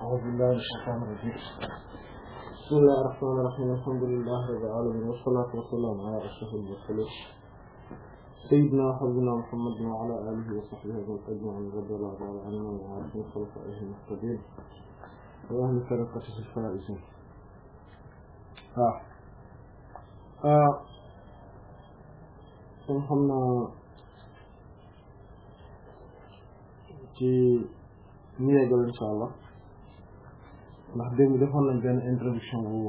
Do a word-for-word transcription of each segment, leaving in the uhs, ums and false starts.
أعوذ بالله من الشيطان الرجيم بسم الله الرحمن الرحيم الحمد لله رب العالمين والصلاة والسلام على أشرف المرسلين سيدنا وحبيبنا محمد وعلى آله وصحبه أجمعين رضي الله تعالى عنهم وعن خلفائه المهتدين وأهل طريقته الفائزين. آه آه xam naa ci ñu yeggal insha Allah ndax démb defoon nañ benn introduction bu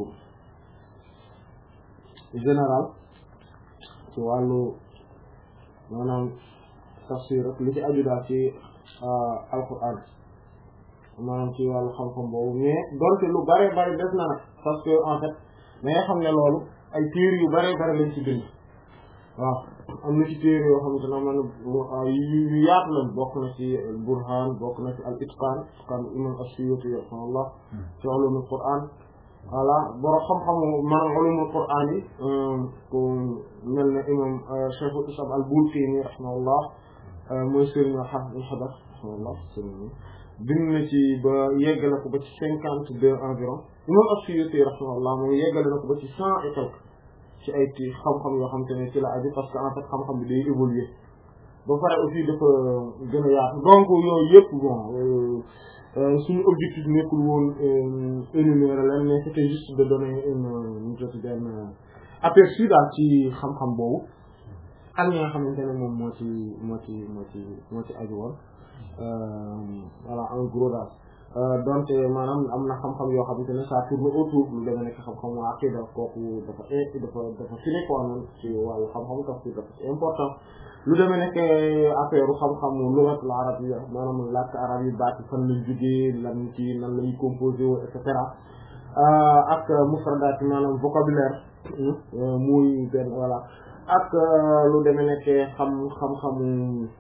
général ci wàllu maanaam tafsir ak li ci aju daal ci alquran maanaam ci wàllu xam-xam boobu mais donte lu bare bare des na nag parce que en fait mais nga xam ne loolu ay téere yu bare bare lañ ci bind waaw am na ci téere yoo xamante ne man yu yaatu la bokk na ci Burhan bokk na ci al Itqan Itqan imam as-Suyuti rahimahullah ci ulumul Qur'an voilà borom xam-xamu maanaam ulumul Qur'an yi ku mel ne imam Cheikhul Islam al-Bulqini rahimahullah mooy sëriñ Hafiz al-Hadar rahimahullah sëriñ bind na ci ba yeggale ko ba ci cinquante deux environ imam as-Suyuti rahimahullah moom yeggale na ko ba ci cent et quelque ci ay ci xam-xam yoo xam te ne ci la aju parce que en fait xam-xam bi day évoluer ba pare aussi dafa gën a yaatu donc yooyu yëpp bon suñu objectif nekkul woon énumérer leen mais c'était juste de donner une une benn aperçu daal ci xam-xam boobu ak ñi nga xamante ne moom moo ci moo ci moo ci moo ci aju woon voilà en gros daal donte maanaam am na xam-xam yoo xamante ne ça tourne autour lu demee nekk xam-xamu aqida kooku dafa dafa dafa fini quoi noonu ci wàllu xam-xamu tafsir dafa important lu demee nekk affaire xam-xamu lughatul arabiyya maanaam làkk arab yi baat fan lañ jógee lan ci nan lañuy composé wu et cetera ak mufradaat maanaam vocabulaire muy benn voilà ak lu demee nekk xam xam-xamu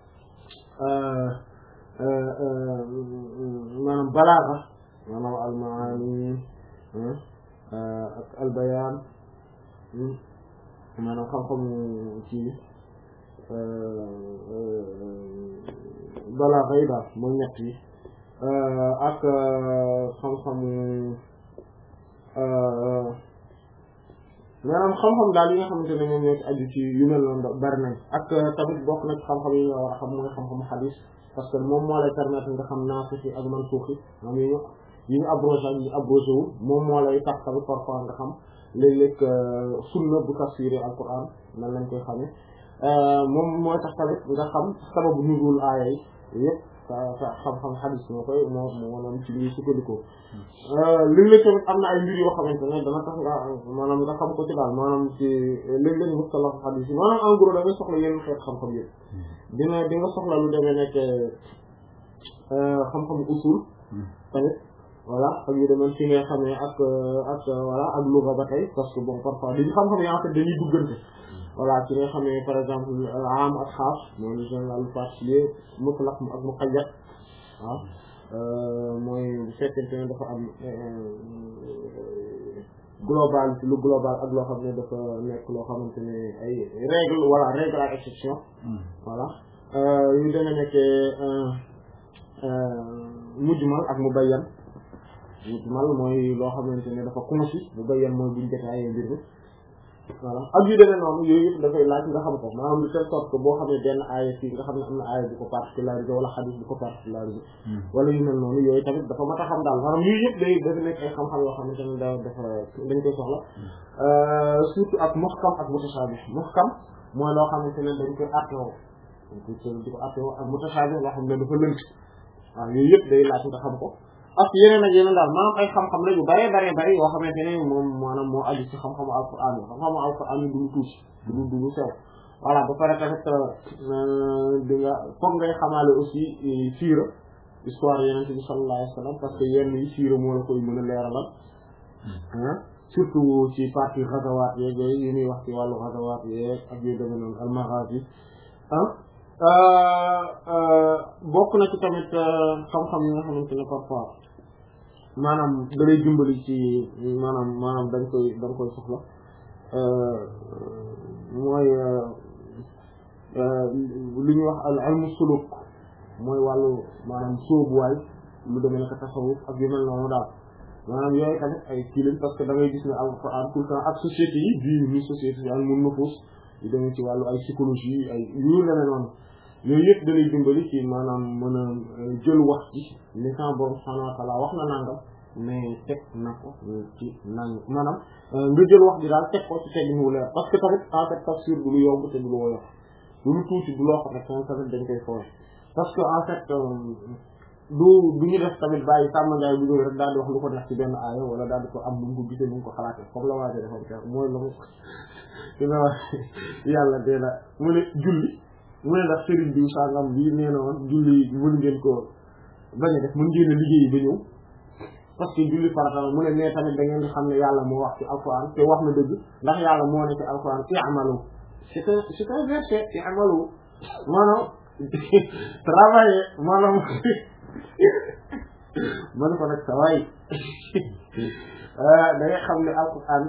maanaam balaaga maanaam almaani ak albayaan maanaam xam-xamu ci balaaga yi daal mooy ñett yi ak xam-xamu maanaam xam-xam daal yi nga xamante ne moom ñoo ci aju ci yu mel noonu bari nañ ak tamit bokk na ci xam-xam yi nga war a xam mooy xam-xamu xadiis parce que moom moo lay permettre nga xam naasix yi ak mansuux yi moom yi ñu yi ñu abrogé ak ñu abrogé wu moom moo lay tax tamit parfois nga xam léeg-léeg sunna bu tafsiré alquran nan lañ koy xamee moom mooy tax tamit nga xam sababu nuzul aaya yi yëpp sa sa xam-xam xadis moo koy moo maanaam ci li sukkandikoo léeg-léeg tamit am na ay mbir yoo xamante ne dana tax nga maanaam nga xam ko ci daal maanaam ci léeg-léeg mustalah xadis yi maanaam en gros da ngay soxla yenn xeet xam-xam yëpp dina di nga soxla lu demee nekk xam-xam usul tamit voilà ak yu demee ci ngay xamee ak ak voilà ak lugha ba tey parce que bon parfois dañu xam-xam yi en fait dañuy duggante voilà ci nga xamee par exemple am ak xaas mooy lu général lu particulier mutlaq ak muqayyad waaw mooy bu fekkente ne dafa am global ci lu global ak loo xam ne dafa nekk loo xamante ne ay règle voilà règle ak exception voilà yu demee nekk mujmal ak mubayyan mujmal mooy loo xamante ne dafa concis mubayyan mooy buñ détaillé mbir mi voilà ak yu demee noonu yooyu yëpp dafay laaj nga xam ko maanaam de telle sorte que boo xamee benn aaya fii nga xam ne am na aaya bu ko particularisé wala xadis bu ko particularisé wala yu mel noonu yooyu tamit dafa mat a xam daal maanaam yooyu yëpp day dafa nekk ay xam-xam yoo xamante ne da dafa dañ koy soxla surtout ak muhkam ak mutashabih muhkam mooy loo xamante ne dañ koy attewoo dañ koy sël di ko attewoo ak mutashabih loo xam ne dafa lënt waaw yooyu yëpp day laaj nga xam ko ak yeneen ak yeneen daal maanaam ay xam-xam la yu bare bare bare yoo xamante ne moom maanaam moo aju ci xam-xamu alquran yi xam-xamu alquran yi du lu tuuti du du lu sew voilà ba pare tamit di nga foog ngay xamaale aussi siira histoire yeneen bi sallallahu alayhi wa sallam parce que yenn yi siira moo la koy mën a leeralal surtout ci partie ghazawaat yeeg yooyu yi ñuy wax ci wàllu ghazawaat yeeg ak yooyu demee noonu al maghazi bokk na ci tamit xam-xam yi nga xamante ne parfois maanaam da lay dimbali ci maanaam maanaam dañ koy dañ koy soxla mooy li ñuy wax al ilmu suluk mooy wàllu maanaam sóobuwaay lu demee nekk tasawuf ak yu mel noonu daal maanaam yooyu tamit ay kii lañ parce que da ngay gis ne alxuraan tout le temps ak société yi bii ni société yi mun nufus yu demee ci wàllu ay psychologie ay yu demee noonu yooyu yëpp da lay dimbali ci maanaam mën a jël wax ci li sa borom subhaanahu wa ta'aala wax na nangam mais teg na ko ci nang maanaam nga jël wax ji daal teg ko ci teg mu leer parce que tamit en fait tafsir du lu yomb te du lu woyof du lu tuuti du loo xam ne tamit dañ koy fooy parce que en fait du du ñu def tamit bàyyi sàmm ngaay bu ñëw rek daal di wax lu ko neex ci benn aaya wala daal di ko am nu mu ko gisee nu mu ko xalaatee comme la waajee defoon kër mooy la mu dina wax yàlla dee na mu ne julli mu ne ndax sëriñ bi sangam bii nee na woon julli mën ngeen ko bañ a def mën ngeen a liggéey ba ñëw parce que julli farata la mu ne mais tamit da ngeen di xam ne yàlla moo wax ci alquran te wax na dëgg ndax yàlla moo ne ci alquran i'malu c'est un c'est un verset i'malu maanaam travailler maanaam man ko nag sa waay da ngay xam ne alquran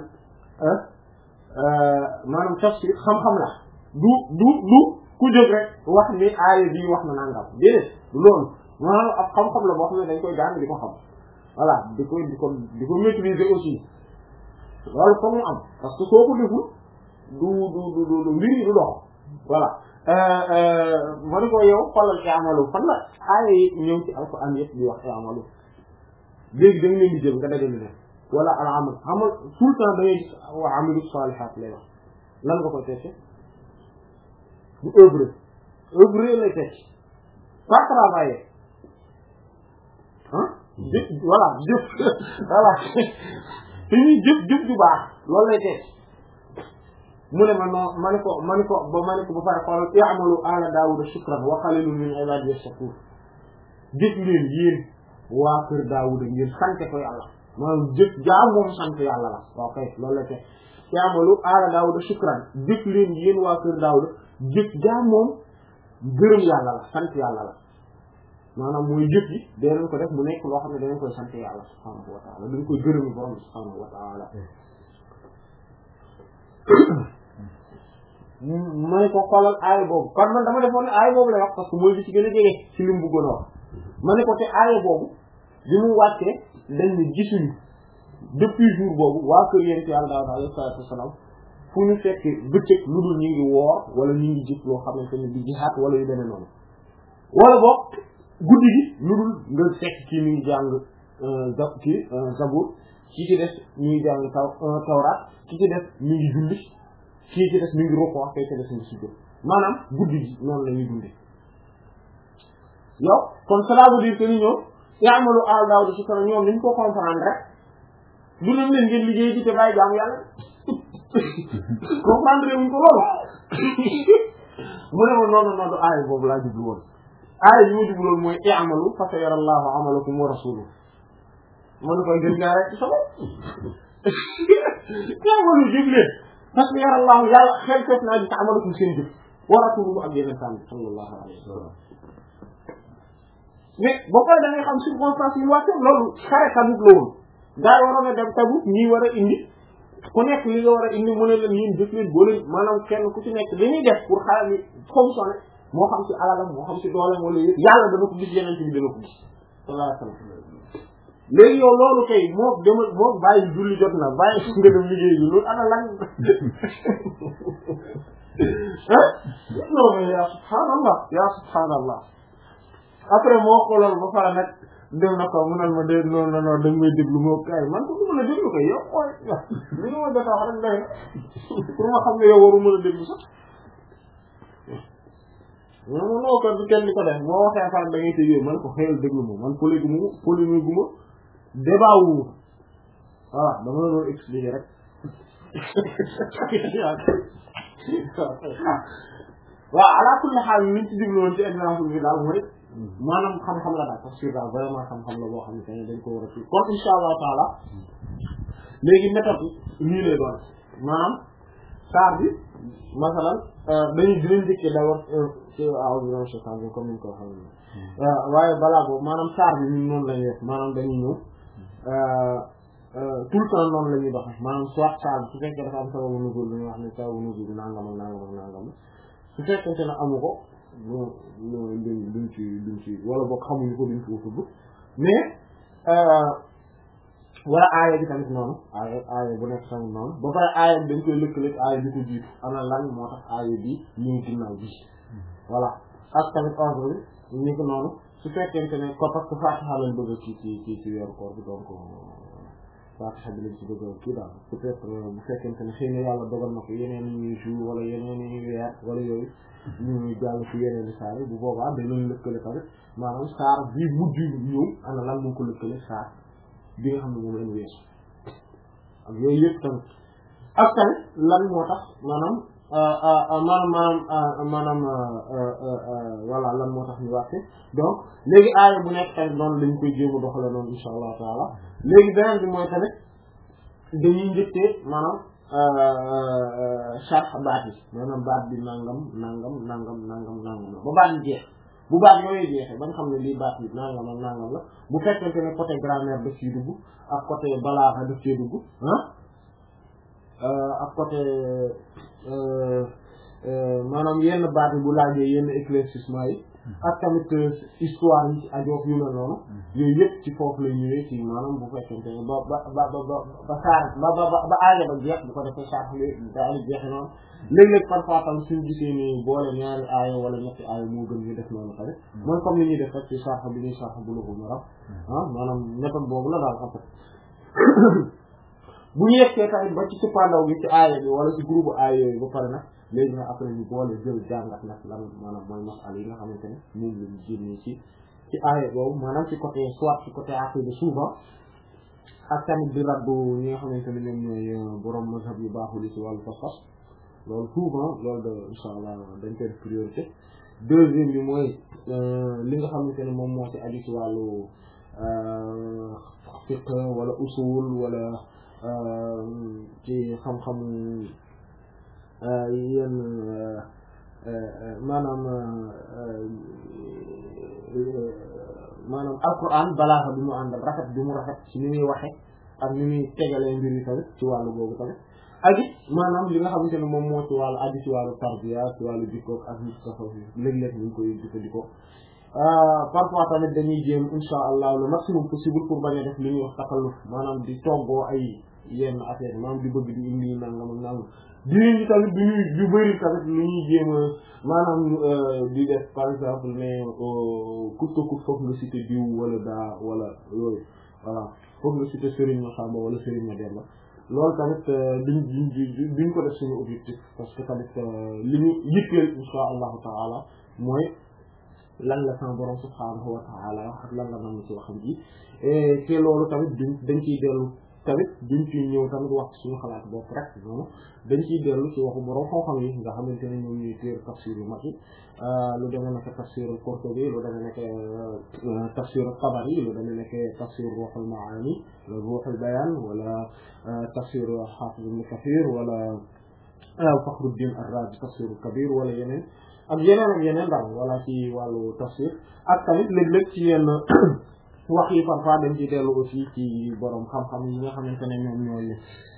maanaam tafsir xam-xam la du du du ku jóg rek wax ni aaya bii wax na nangam déedéet du loolu maanaam ab xam-xam la boo xam ne dañ koy jàng di ko xam voilà di ko di ko di ko maîtriser aussi loolu foog mu am parce que soo ko deful du du du du mbir yi du dox voilà ma ne ko yow xoolal i'malu fan la aaya yi ñëw ci alquran yëpp di wax i'malu léegi da nga leen di jël nga dajale leen wala al amal amal tout le temps da ngay gis wa amilu salihat lay wax lan nga koy tekki bu œuvre œuvre lay tekki pas travailler ah jëf voilà jëf voilà fi ñuy jëf jëf du baax loolu lay tekki mu ne ma non ma ne ko ma ne ko ba ma ne ko ba pare xoolal i'malu ala daawuda shukran wa qalilun min ibadiy shakur jëf leen yéen waa kër daawuda ngeen sant ko yàlla maanaam jëf jaa moom sant yàlla la waaw kay loolu la tekki i'malu ala daawuda shukran jëf leen yéen waa kër daawuda jëf jaa moom gërëm yàlla la sant yàlla la maanaam mooy jëf yi danañ ko def mu nekk loo xam ne danañ koy sant yàlla subhaanahu wa ta'ala dañ koy gërëm borom subhaanahu wa ta'ala ma ne ko xoolal aaya boobu kon man dama defoon ne aaya boobu lay wax parce que mooy li ci gën a jege ci li mu bëggoon a wax ma ne ko te aaya boobu bi mu wàccee dañ ne gisuñu depuis jour boobu waa kër yéen ci yàlla Daawuda alayhi salaatu wassalaam fu ñu fekk bëccëg lu dul ñu ngi woor wala ñu ngi jëf loo xamante ne di jihaad wala yu demee noonu wala boog guddi gi lu dul nga fekk kii mi ngi jàng za kii Zabuur kii ci des mi ngi jàng taw Tawraat kii ci des mi ngi julli kii ci des mi ngi rukoo kii ci des mi ngi sujjóot maanaam guddi gi noonu la ñuy dundee yow kon cela veut dire que ni ñoom i'malu ala Daawuda shukran ñoom ni ñu ko comprendre rek du leen leen ngeen liggéey di te bàyyi jaamu yàlla comprendre wuñ ko loolu mu ne ma noonu noonu aaya boobu laa jublu woon aaya yi ma jublu woon mooy i'malu fa sayara Allahu amalakum wa rasuluhu man koy gën ngaa rek sama i'malu jublee fa sayara Allahu yàlla xel fekk naa gis amalakum seen jëf wa rasuluhu ak yeneen sàmm sallallahu alayhi wa sallam mais boo koy da ngay xam circonstance yi wàcce loolu xare Tabuk la woon gaa yi waroon a dem Tabuk ñii war a indi ku nekk li nga war a indi mu ne leen yéen def leen boo leen maanaam kenn ku ci nekk li ñuy def pour xale ni fonctionné moo xam ci alalam moo xam ci dooleem wala yëpp yàlla dana ko gis yeneen bi dana ko gis sallallahu alayhi wasallam léegi yow loolu kay moo dema moo bàyyi julli jot na bàyyi nga dem liggéey bi loolu ana lan ah non ya subhaanallah ya subhaanallah après moo xoolal ba pare nag dem na ko mu naan ma dé non non non da nga may déglu moo kay man ko du mën a déglu koy yow ooy li nga ma jot a wax rek day pour ma xam ne yow waru mën a déglu sax non non ko du kenn di ko def moo waxee affaire da ngay tëjee man ko xëyal déglu ma man poli gu ma polémique gu ma débat wu ma voilà dama la doon expliquer rek waaw ala kulli xaal liñ ci déglu woon ci exemple bi daal mooy maanaam xam-xam la daal tafsir daal vraiment xam-xam la boo xam ne dañ ko war a ci kon insha allah taala léegi méthode bi nii lay doon maanaam saar bi masalan dañuy dinañ njëkkee d'abord ci awdina shaytan bi comme niñ ko xam ne waaye balaa boobu maanaam saar bi ñun noonu lañuy def maanaam dañuy ñëw tout le temps noonu la ñuy doxe maanaam soit saar bi su fekkee dafa am sababu nuzul lu ñuy wax ne sababu nuzul nangam ak nangam ak nangam su fekkente ne amu ko duñ duñ ci duñ ci wala boog xamuñu ko duñ ko tudd mais wala aaya bi tamit noonu aaya aaya bu nekk tamit noonu ba pare aaya bi dañ koy lëkkale aaya bi ko jiitu ana lan moo tax aaya bi ñëw ginnaaw bi voilà ak tamit ordre bi ñu ko noonu su fekkente ne ko parce que Fatiha lañ bëgg ci ci ci ci weeru koor bi donc Fatiha bi lañ ci bëgg kii daal peut-être bu fekkente ne xëy na yàlla dogal na ko yeneen ñuy jour wala yeneen ñuy weer wala yooyu ñu jàll ci yeneen saar yi bu boobaa dañ leen lëkkale tamit maanaam saar bi mujj ñëw ana lan moo ko lëkkale saar bi nga xam ne moom lañ weesu ak yooyu yëpp tamit ak tamit lan moo tax maanaam maanaam maanaam voilà lan moo tax ñu wàcce donc léegi aaya bu nekk tamit noonu lañ koy jéem a doxale noonu insha allah taala léegi beneen bi mooy tamit dañuy njëkkee maanaam sharh baat yi maanaam baat bi nangam nangam nangam nangam nangam la ba baat yi jeex bu baat yooyu jeexee ba nga xam ne lii baat yi nangam ak nangam la bu fekkente ne côté grammaire daf ciy dugg ak côté balaaxa daf ciy dugg ah ak côté maanaam yenn baat yi bu laajee yenn éclaircissement yi ak tamit histoire yi ci ajoof yu mel noonu yooyu yëpp ci foofu lay ñëwee ci maanaam bu fekkente ne ba ba ba ba ba saar ba ba ba aaja ba jeex bu ko defee saar daal di jeexe noonu léeg-léeg parfois tam suñu gisee ni boole ñaari aaya wala ñetti aaya moo gën ñu def noonu tamit mooy comme ni ñuy def rek ci sarx bi ñuy sarx bu lugu maram ah maanaam méthode boobu la daal en fait bu ñu yeggee tamit ba ci cëppaandaw gi ci aaya bi wala ci groupe aaya yooyu ba pare nag léegi nag après ñu boole jël jàngat nag lan maanaam mooy masala yi nga xamante ne moom la ñu génnee ci ci aaya boobu maanaam ci côté soit ci côté aqida souvent ak tamit di raddu ñi nga xamante ne ñoom ñooy borom mazhab yu baaxul yi ci wàllu pas-pas loolu souvent loolu de insha allah dañ koy def priorité deuxième bi mooy li nga xamante ne moom moo ci aju ci wàllu fiqh wala usul wala ci xam-xamu yenn maanaam maanaam alquran balaaxa bi mu àndal rafet bi mu rafet ci ni muy waxe ak ni muy tegalee mbir yi tamit ci wàllu boobu tamit ak it maanaam li nga xamante ne moom moo ci wàllu aju ci wàllu tarbiya ci wàllu jikko ak nit saxoo fi léeg-léeg ñu ngi koy jëfandikoo parfois tamit dañuy jéem insha allah le maximum possible pour bañ a def li ñuy wax takalluf maanaam di toggoo ay yenn affaire maanaam di bëgg di indi nangam ak nangam dinañ ñi tamit du ñuy du bëri tamit lu ñuy jéem a maanaam di def par exemple ne coûte que coûte foog nga cité diw wala daa wala yooyu voilà foog nga cité Serigne Massamba wala Serigne Mademba loolu tamit duñ duñ duñ ko def suñu objectif parce que tamit li ñu yitteel insha allahu taala mooy lan la sama borom subhaanahu wa taala wax ak lan la nam ci waxam ji te loolu tamit duñ dañ ciy dellu tamit duñ ciy ñëw tamit wax suñu xalaat bopp rek noonu dañ ciy dellu ci waxu borom xam-xam yi nga xamante ne ñoom ñuy téer tafsir yu mag yi lu demee nekk tafsir al-Qurtubi lu demee nekk tafsir al-Tabari lu demee nekk tafsir Ruhul Maani Ruhul Bayan wala tafsir Hafiz Ibn Kathir wala Fakhruddin ar-Razi tafsir al-Kabir wala yeneen ak yeneen ak yeneen daal wala ci wàllu tafsir ak tamit léeg-léeg ci yenn wax yi parfois dañ ci dellu aussi ci borom xam-xam yi nga xamante ne ñoom ñooy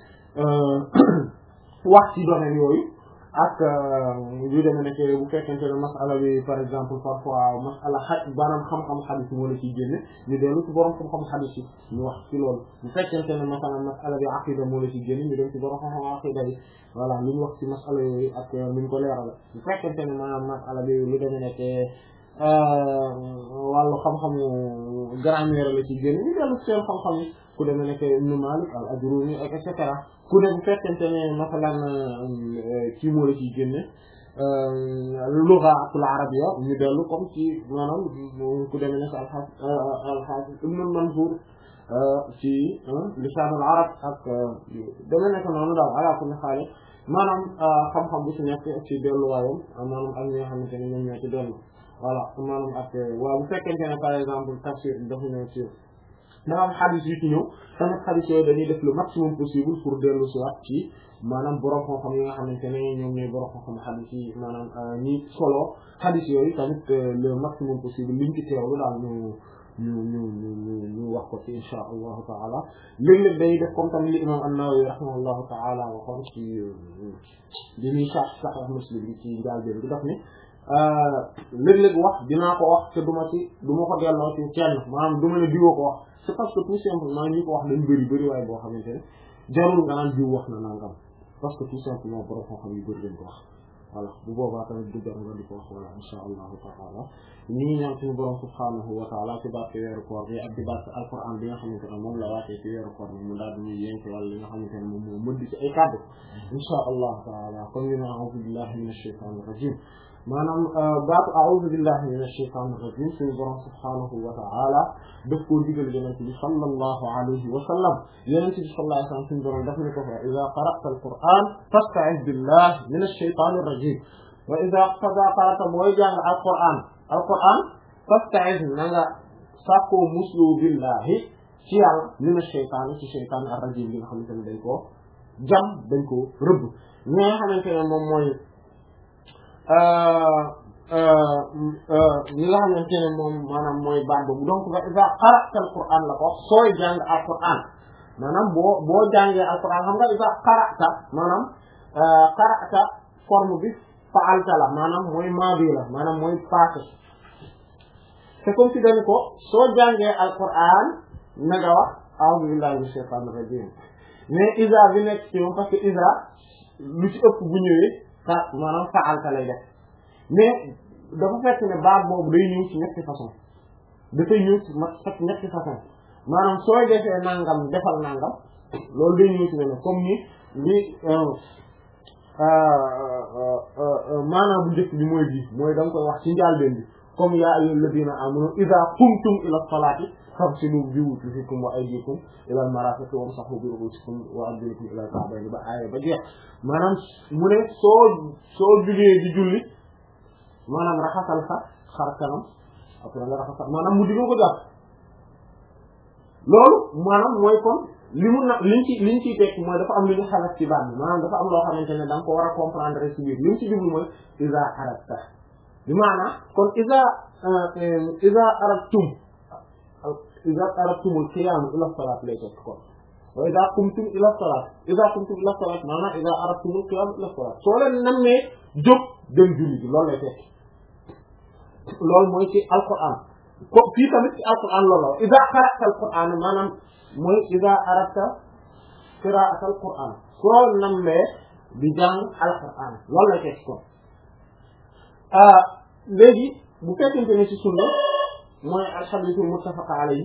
wax ci domaine yooyu ak yu demee nekk bu fekkente ne masala bi par exemple parfois masala xa maanaam xam-xam xadis moo la ciy génne ñu dellu ci borom xam-xam xadis yi ñu wax ci loolu bu fekkente ne masala masala bi aqida moo la ciy génne ñu dem ci borom xam-xam aqida yi voilà lu ñu wax ci masala yooyu ak nu ñu ko leerala bu fekkente ne maanaam masala bi lu demee nekk wàllu xam-xamu grammaire la ci génn ñu dellu seen xam-xam yi ku demee nekk Ibn Malik al-Ajrumi et cetera ku dem bu fekkente ne masalan kii moo la ciy génne lughatul arabiyya ñu dellu comme ci maanaam ku demee nekk al-Hafiz al-Hafiz Ibn al-Manzur ci lisaan al-arab ak demee nekk noonu daal ala kulli haal maanaam xam-xam bu ci nekk ci delluwaayam maanaam ak ñi nga xamante ne ñoom ñoo ci dellu voilà maanaam ak waaw bu fekkente ne par exemple tafsir dafa ñëw ci dafa am xadis yu ci ñëw tamit xadis yooyu dañuy def le maximum possible pour dellu si waat ci maanaam borom xam-xam yi nga xamante ne ñoom ñooy borom xam-xam xadis yi maanaam ñi solo xadis yooyu tamit le maximum possible liñ ci teewlu daal ñu ñu ñu ñu ñu wax ko ci insha allahu taala léeg-léeg day def comme tamit li imam an-Nawawi rahimahullahu taala waxoon ci bi ñuy sax Sahih Muslim bi ci njàlbéen bi daf ni léeg-léeg wax dinaa ko wax te duma ci du ma ko delloo ci kenn maanaam du ma ne diwoo ko wax c'est parce que tout simplement ñi ko wax dañ bëri bëri waaye boo xamante ne jarul nga naan diw wax na nangam parce que tout simplement borom xam-xam yu bëri dañ ko wax voilà bu boobaa tamit du jar nga di ko wax wala insha allahu taala ñu ngi ñaan suñu borom subhanahu wa taala ci barke weeru koor bi ak ci barke alquran bi nga xamante ne moom la waatee ci weeru koor bi mu daal di ñuy yénk wala li nga xamante ne moom moo mëdd ci ay kàddu insha allahu taala kon ñu ne a'udhu billahi minash shaytanir rajim maanaam baatu a'udhu billahi minash shaytanir rajim suñu borom subhanahu wa ta'ala daf koo digal yonent bi sallallahu alayhi wa sallam yonent bi sallallahu alayhi wa sallam suñu borom daf ne ko fa idha qara'ta al-qur'an fasta'iz billahi minash shaytanir rajim wa idha qara'ta booy jàng al-qur'an al-qur'an fasta'iz na nga sàkkoo muslu billahi ci yàlla minash shaytan ci shaytan ar-rajim bi nga xamante ne dañ koo jam dañ koo rëbb ñi nga xamante ne moom mooy ñi nga xamante ne moom maanaam mooy baat boobu donc wa iza qara'ta al-Qur'an la ko sooy jàng al-Qur'an maanaam boo boo jàngee al-Qur'an xam nga iza qara'ta maanaam qara'ta forme bi fa'alta la maanaam mooy maadi la maanaam mooy passé c'est comme si dañ ko soo jàngee al-Qur'an na nga wax a'udhu billahi minash shaytanir rajim mais iza bi nekk ci moom parce que iza lu ci ëpp bu ñëwee fa maanaam fa'alta lay def mais dafa fekk ne baat boobu day ñëw ci ñetti façon dafay ñëw ci ma fekk ñetti façon maanaam sooy defee nangam defal nangam loolu day ñëw ci leneen comme ni li maanaam bu njëkk bi mooy bii mooy da nga koy wax ci njàlbéen bi comme yaa ayyuhal ladina amanu idha qumtum ila salati faghsilu wujuhakum wa aydiyakum ila al-marafiqi wamsahu bi ru'usikum wa arjulakum ila al-ka'bayni ba aaya ba jeex maanaam mu ne soo soo jugee di julli maanaam raxasal sa xar kanam après nga raxasal maanaam mu digal ko jàpp loolu maanaam mooy kon li mu na liñ ci liñ ciy tekk mooy dafa am lu ñu xalaat ci baat bi maanaam dafa am loo xamante ne da nga ko war a comprendre ci biir li mu ci jublu mooy iza aradta bi maanaam kon iza iza aradtum iza aradtumul qiyaam ila salat lay tekk kon wa iza qumtum ila salat iza qumtum ila salat maanaam iza aradtumul qiyaam ila salat soo leen nammee jóg dem julli ji loolu lay tekk loolu mooy ci alquran ko fii tamit ci alquran loolu la iza qara'ta alquran maanaam mooy iza aradta qira'ata alquran soo nammee di jàng alquran loolu lay tekk kon léegi bu fekkente ne ci sunna mooy alhadithul muttafaq alayhi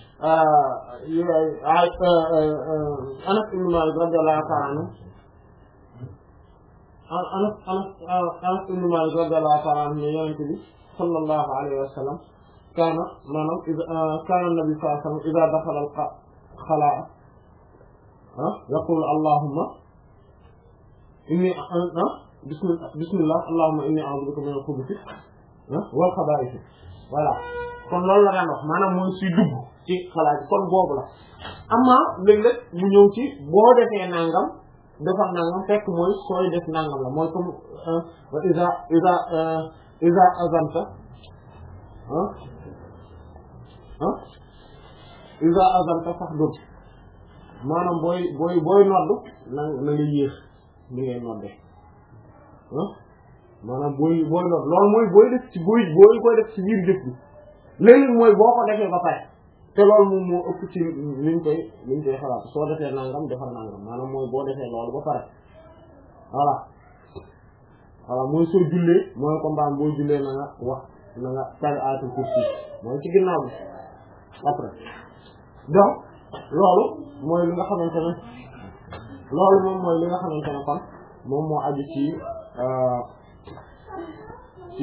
Anas ibn Malik radiyallahu ta'ala anhu Anas Anas Anas ibn Malik radiyallahu ta'ala anhu Yonent bi sallallahu alayhi wa sallam kaana maanaam kaana nabi sallallahu alayhi wa sallam idha dakhala al-khalaa yaqulu allahumma inni bismillah allahumma inni a'udhu bika min al-khubuthi wal khaba'ith voilà kon loolu la daan wax maanaam mooy suy dugg ci xalaat kon boobu la amma léeg-léeg mu ñëw ci boo defee nangam defal nangam fekk mooy sooy def nangam la mooy comme wa iza iza iza azanta ah ah iza azanta sax dugg maanaam booy booy booy noddu na na nga yéex ni ngay nodde ah maanaam booy booy nodd loolu mooy booy def ci booy booy koy def ci biir jëf bi léegi mooy boo ko defee ba pare te loolu moom moo ëpp ci liñ koy liñ koy xalaat soo defee nangam defal nangam maanaam mooy boo defee loolu ba pare voilà voilà mooy soo jullee mooy comme baam boo jullee na nga wax na nga tari ayatul kursi mooy ci ginnaaw bi après donc loolu mooy li nga xamante ne loolu moom mooy li nga xamante ne kon moom moo aju ci ci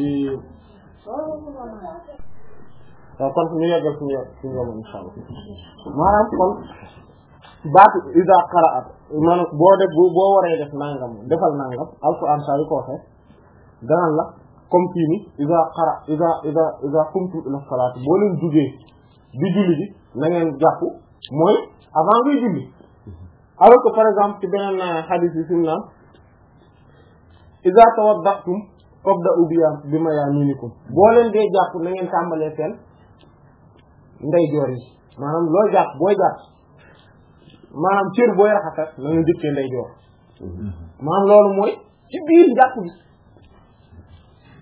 kon ñu yeggal suñu suñu yoon insha Allah maanaam kon baatu iza qara'at maanaam boo def boo waree def nangam defal nangam alquran saa yu ko waxee danaan la comme fii ni iza qara iza iza iza qumtum ila salati boo leen jugee di julli ji na ngeen jàpp mooy avant ngay julli alors que par exemple ci beneen hadith yi suñu naan iza tawadda'tum fabda'u bi mayaminikum boo leen dee jàpp na ngeen tàmbalee seen ndeyjoor yi maanaam loo jàpp booy jàpp maanaam cër booy raxas na nga njëkkee ndeyjoor maanaam loolu mooy ci biir jàpp bi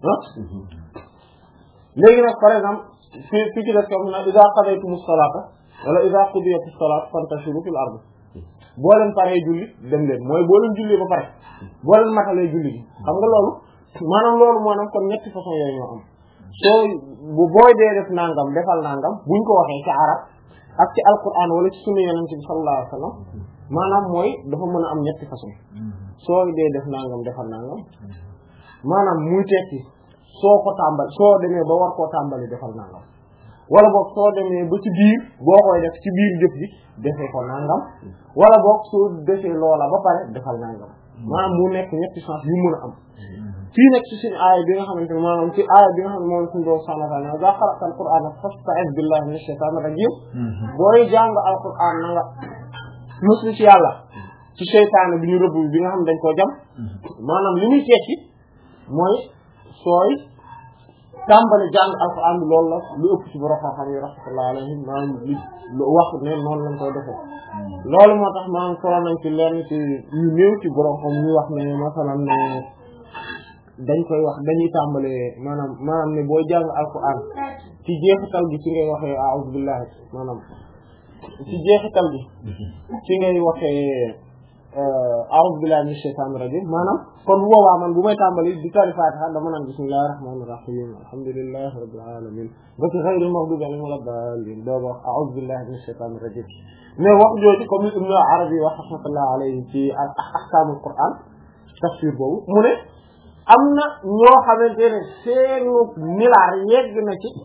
ah léegi nag par exemple fi fi ci def comme na iza qadaytumus salata wala iza qudiyatis salatu fantashiru fil ardi boo leen paree julli dem leen mooy boo leen jullee ba pare boo leen matalee julli gi xam nga loolu maanaam loolu maanaam kon ñetti façon yooyu ñoo am soo bu booy dee def nangam defal nangam buñ ko waxee ci arab ak ci alquran wala ci sunna yonent bi sallallahu alayhi wasallam maanaam mooy dafa mën a am ñetti façon soo dee def nangam defal nangam maanaam muy tekki soo ko tàmbali soo demee ba war koo tàmbali defal nangam wala boog soo demee ba ci biir boo koy def ci biir jëf bi defee ko nangam wala boog soo defee loola ba pare defal nangam maanaam mu nekk ñetti sens yu mën a am fii nekk ci suñu aaya bi nga xamante ne maanaam ci aaya bi nga xam ne moom suñu doon subhaanahu wa ta'aala iza qara'ta al-qur'aana fasta'iz billahi minash shaytaanir rajiim booy jàng alquran na nga muslu ci yàlla ci seytaane bi ñu rëbb bi nga xam ne dañ koo jam maanaam li muy tekki mooy sooy tàmbali jàng alquran bi loolu la lu ëpp ci borom xam-xam yi rahmatullahi alayhim maanaam li wax ne noonu lañ koy defee loolu moo tax maanaam solo nañ ci lenn ci ñu néew ci borom xam ñu wax ne masalan ne dañ koy wax dañuy tàmbale maanaam maanaam ne booy jàng alquran ci jeexital gi ci ngay waxee a'udhu billahi maanaam ci jeexital gi ci ngay waxee a'udhu billahi minash shaytanir rajim maanaam kon bu boobaa man bu may tàmbali di tari Fatiha dama naan bismillahir rahmanir rahim alhamdulillahi rabbil alamin ba ci ghayril maghdubi alayhim wala dallin dooga wax a'udhu billahi minash shaytanir rajim mais wax jooju comme Ibn Arabi wax rahmatullahi alayhi ci ahkamul Qur'an tafsir boobu mu ne am na ñoo xamante ne seenu nilaar yegg na ci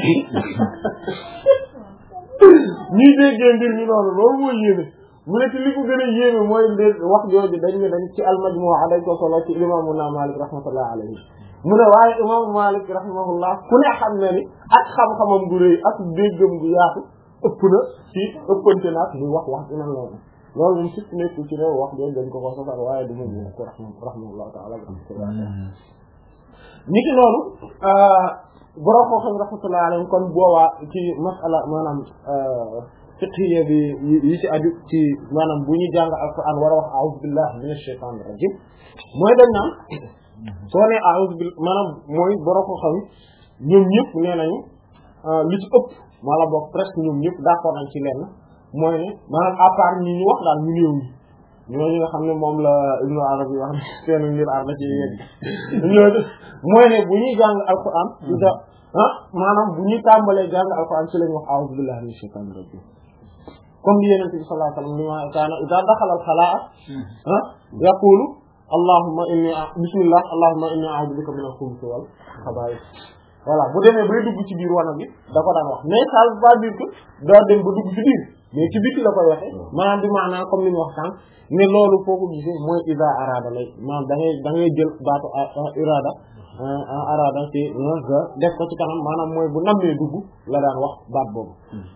ñii déggee mbir mi noonu loolu mooy yéeme mu ne ci li ko gën a yéeme mooy wax jooju dañ ne dañ ci al-Majmu'a dañ ko solo ci imaamu Maalik rahmatullahi alayhi mu ne waaye imaamu Maalik rahimahullah ku ne xam na ni ak xam-xamam gu rëy ak déggam gu yaatu ëpp na ci ëppante naat muy wax wax dina loolu loolu moom surtout nekkul ci réew wax jooju dañ ko ko sosal waaye du ma ko rahimahullah ta'ala ni ki noonu borom koo xam rahmatullahi alayhi kon boobaa ci masala maanaam fiqhiyya bi yi ci aju ci maanaam bu ñuy jàng alquran war a wax a'udhu billahi minash shaytanir rajim mooy dañ naan soo nee a'udhu billahi maanaam mooy borom koo xam ñoom ñëpp nee nañu li ci ëpp wala boog presque ñoom ñëpp d'accord nañ ci lenn mooy ne maanaam à part ñi ñu wax daal ñu néew ñi ñooñu nga xam ne moom la Ibn Arabi wax ne seen ngir ar na ci yegg ñooñu mooy ne bu ñuy jàng alquran da ah maanaam bu ñuy tàmbalee jàng alquran ci lañu wax a'udhu billahi minash shaytanir rajim comme li Yonent bi sallallahu alayhi wa sallam ni ma kaana idha dakhala al-khalaa'a ah yaqulu allahumma inni bismillah allahumma inni a'udhu bika min al-khubuthi wal khaba'ith voilà bu demee bay dugg ci biir wana bi da ko daan wax mais ça veut pas dire que daa dem ba dugg ci biir mais ci biti la koy waxee maanaam bi maanaam comme ni ñu wax sànq ne loolu foo ko gisee mooy iza arada lay maanaam da ngay da ngay jël baatu irada arada ci nga def ko ci kanam maanaam mooy bu nammee dugg la daan wax baat boobu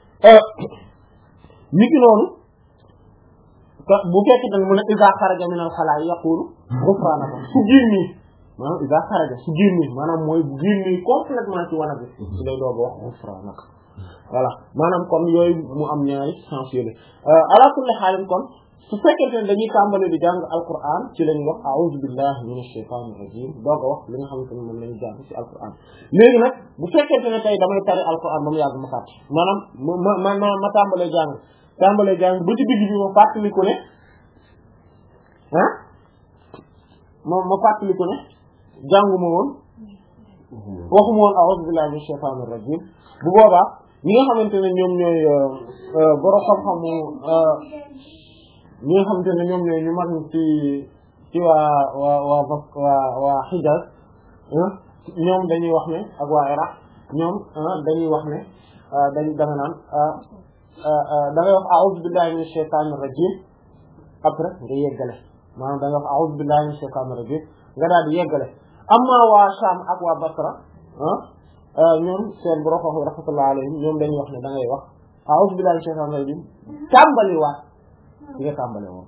niki noonu bu fekkee dañ mu ne iza xaraja min al xalaa yaqulu ghufranaka su génnee maanaam iza xaraja su génnee maanaam mooy bu génnee complètement ci wana bi su lay doog a wax ghufranaka voilà maanaam kon yooyu mu am ñaari sens yooyu ala kulli xaalin kon su fekkente ne dañuy tàmbale di jàng alquran ci lañu wax a'udhu billahi minash shaytanir rajim doog a wax li nga xamante ne moom lañu jàng ci alquran léegi nag bu fekkente ne tey damay tari alquran ba mu yàgg ma fàtte maanaam ma ma ma ma tàmbalee jàng tàmbalee jàng ba ci digg bi ma fàttaliku ne ah moom ma fàttaliku ne jànguma woon waxuma woon a'udhu billahi minash shaytanir rajim bu boobaa ñi nga xamante ne ñoom ñooy borom xam-xamu ñi nga xamante ne ñoom ñooy ñu mag ci ci waa waa waa waa waa Hijaz ñoom dañuy wax ne ak waa Iraq ñoom dañuy wax ne dañ danga naan da ngay wax a'udhu billahi minash shaytanir rajim après nga yeggale maanaam da nga wax a'udhu billahi minash shaytanir rajim nga daal di yeggale amma waa Sham ak waa Basra ñoom seen borom wax rahmatullahi alayhim ñoom dañuy wax ne da ngay wax a'udhu billahi minash shaytanir rajim tàmbali waat di nga tàmbale woon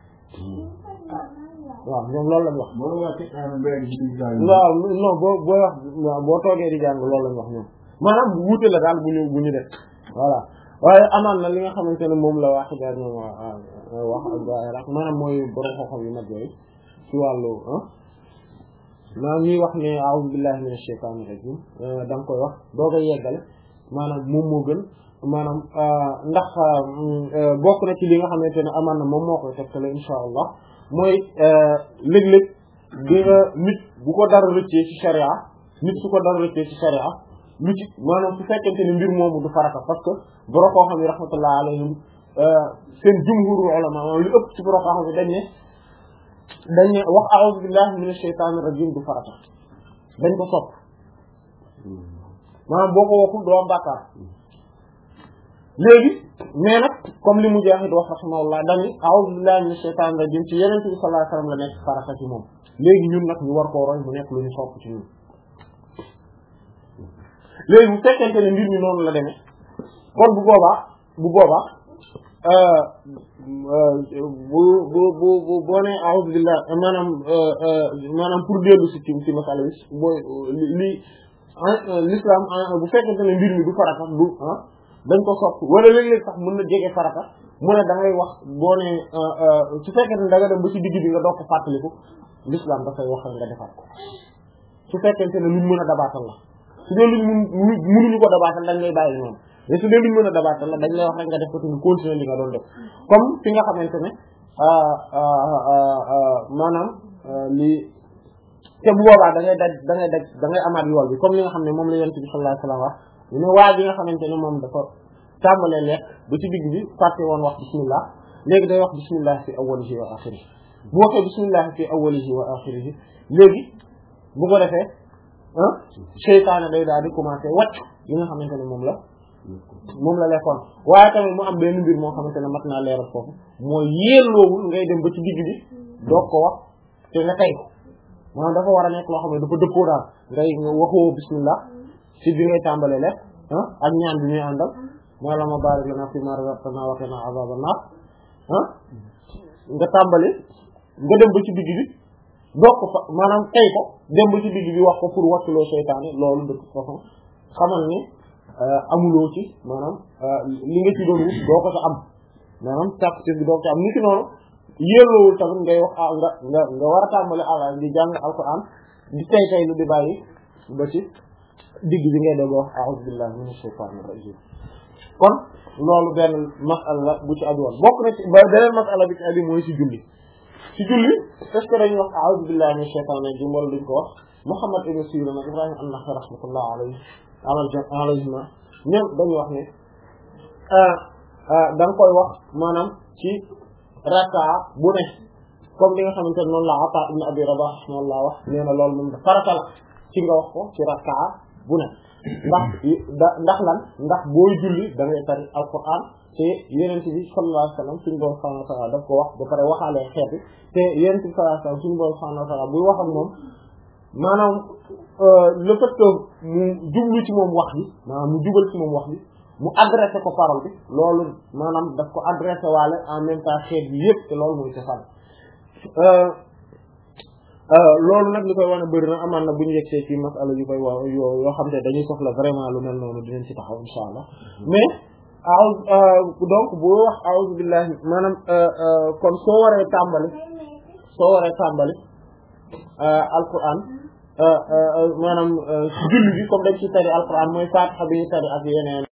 waaw ñoom loolu lañ wax waaw non boo boo wax boo toogee di jàng loolu lañ wax ñoom maanaam bu wuute la daal bu ñu bu ñu def voilà waaye amaan na li nga xamante ne moom la waa xibaar ñoom wax ak waa Iraq maanaam mooy borom xam-xam yu mag yooyu ci wàllu maanaam ñuy wax ne a'udhu billahi minash shaytanir rajim da nga koy wax doo koy yeggale maanaam moom moo gën maanaam ndax bokk na ci li nga xamante ne amaan na moom moo koy tegtale insha allah mooy léeg-léeg di nga nit bu ko dara rëccee ci sharia nit su ko dara rëccee ci sharia lu ci maanaam su fekkente ne mbir moomu du farata parce que borom koo xam ne rahmatullah alayhim seen jumhuru ulama li ëpp ci borom koo xam ne dañ ne dañ ne wax a'udhu billahi minash shaytanir rajim du farata dañ ko sopp maanaam boo ko waxul doo am bàkkaar léegi mais nag comme li mu jeexit wax rahimahullah dañu a'udhu billahi minash shaytanir rajim ci yeneen bi sallallahu alayhi wasallam la nekk farata ci moom léegi ñun nag ñu war koo roy mu nekk lu ñu sopp ci ñun léegi bu fekkente ne mbir mi noonu la demee kon bu boobaa bu boobaa bu bu bu bu boo nee a'udhu billah maanaam maanaam pour dellu si ci ci masala bi booy li l'islam bu fekkente ne mbir mi du farata du ah dañ ko sopp wala léeg-léeg sax mën na jege farata mu ne da ngay wax boo nee su fekkente ne da nga dem ba ci digg bi nga doog ko fàttaliku l'islam dafay wax nga defaat ko su fekkente ne luñ mën a dabaatal la su dee luñ mun mënuñu ko dabaatal dañ lay bàyyi noonu mais su dee luñ mën a dabaatal la dañ lay wax rek nga def ko tamit continuer li nga doon def comme fi nga xamante ne maanaam li te bu boobaa da ngay daj da ngay daj da ngay amaat yool bi comme li nga xam ne moom la yonent bi sallallahu alayhi wasallam wax ne waa bi nga xamante ne moom dafa tàmbalee lekk ba ci digg bi fàtte woon wax bismillah léegi day wax bismillah fi awwalihi wa akhirihi bu waxee bismillah fi awwalihi wa akhirihi léegi bu ko defee ah seytaane day daal di commencer wàcc li nga xamante ne moom la moom la lekkoon waaye tamit mu am benn mbir moo xamante ne mat naa leeral foofu mooy yelloowul ngay dem ba ci digg bi doog ko wax te nga tey ko maanaam dafa war a nekk loo xam ne dafa dëppoo daal ngay waxoo bismillah ci bi ngay tàmbalee lekk ah ak ñaan bi ñuy àndal Allahumma barik lana fima razaqtana wa qina azaban nar ah nga tàmbali nga dem ba ci digg bi doog ko fa maanaam tey ko dem ba ci digg bi wax ko pour wàcculoo seytaane loolu de toute façon xamal ni amuloo ci maanaam li nga ci doon wut doo ko ca am maanaam tàkk bi doo ko ca am ni ki noonu yelloowul tamit ngay wax ah nga nga nga war a tàmbali ala di jàng alquran di tay tay lu di bàyyi ba ci digg bi ngay doog wax a'udhu billahi minash shaytanir rajim kon loolu benn masala la bu ci aju woon bokk na ci beneen masala bi ci aju mooy ci julli ci julli est-ce que dañuy wax a'udhu billahi minash shaytanir rajim wala duñ ko wax Muhammad ibn Sirin ak Ibrahim an-Nakha'i rahmatullah alayhi alayhima ñoom dañuy wax ne da nga koy wax maanaam ci rakkaa bu ne comme li nga xamante ne noonu la Ata ibn Abi Rabah rahmatullah wax nee na loolu moom da farata la ci nga wax ko ci rakkaa bu ne ndax ndax lan ndax booy julli da ngay tari alquran te yeneen bi sallallahu alayhi wasallam suñu borom subhanahu wa ta'ala daf ko wax ba pare waxaalee xeet bi te yeneen bi sallallahu alayhi wasallam suñu borom subhanahu wa ta'ala buy wax ak moom maanaam le fait que mu jublu ci moom wax bi maanaam mu jubal ci moom wax bi mu adressé ko parole bi loolu maanaam daf ko adressé waale en même temps xeet bi yëpp te loolu mooy cosaan loolu nag li koy wane bëri na amaan na bu ñu yegsee ci masala yu koy wax yoo yoo xam ne dañuy soxla vraiment lu mel noonu dinañ ci taxaw insha allah mais a'udhu donc boo wax a'udhu billahi maanaam kon soo waree tàmbali soo waree tàmbali alquran maanaam julli bi comme dañ ci tari alquran mooy Fatiha bi ñu tari ak yeneen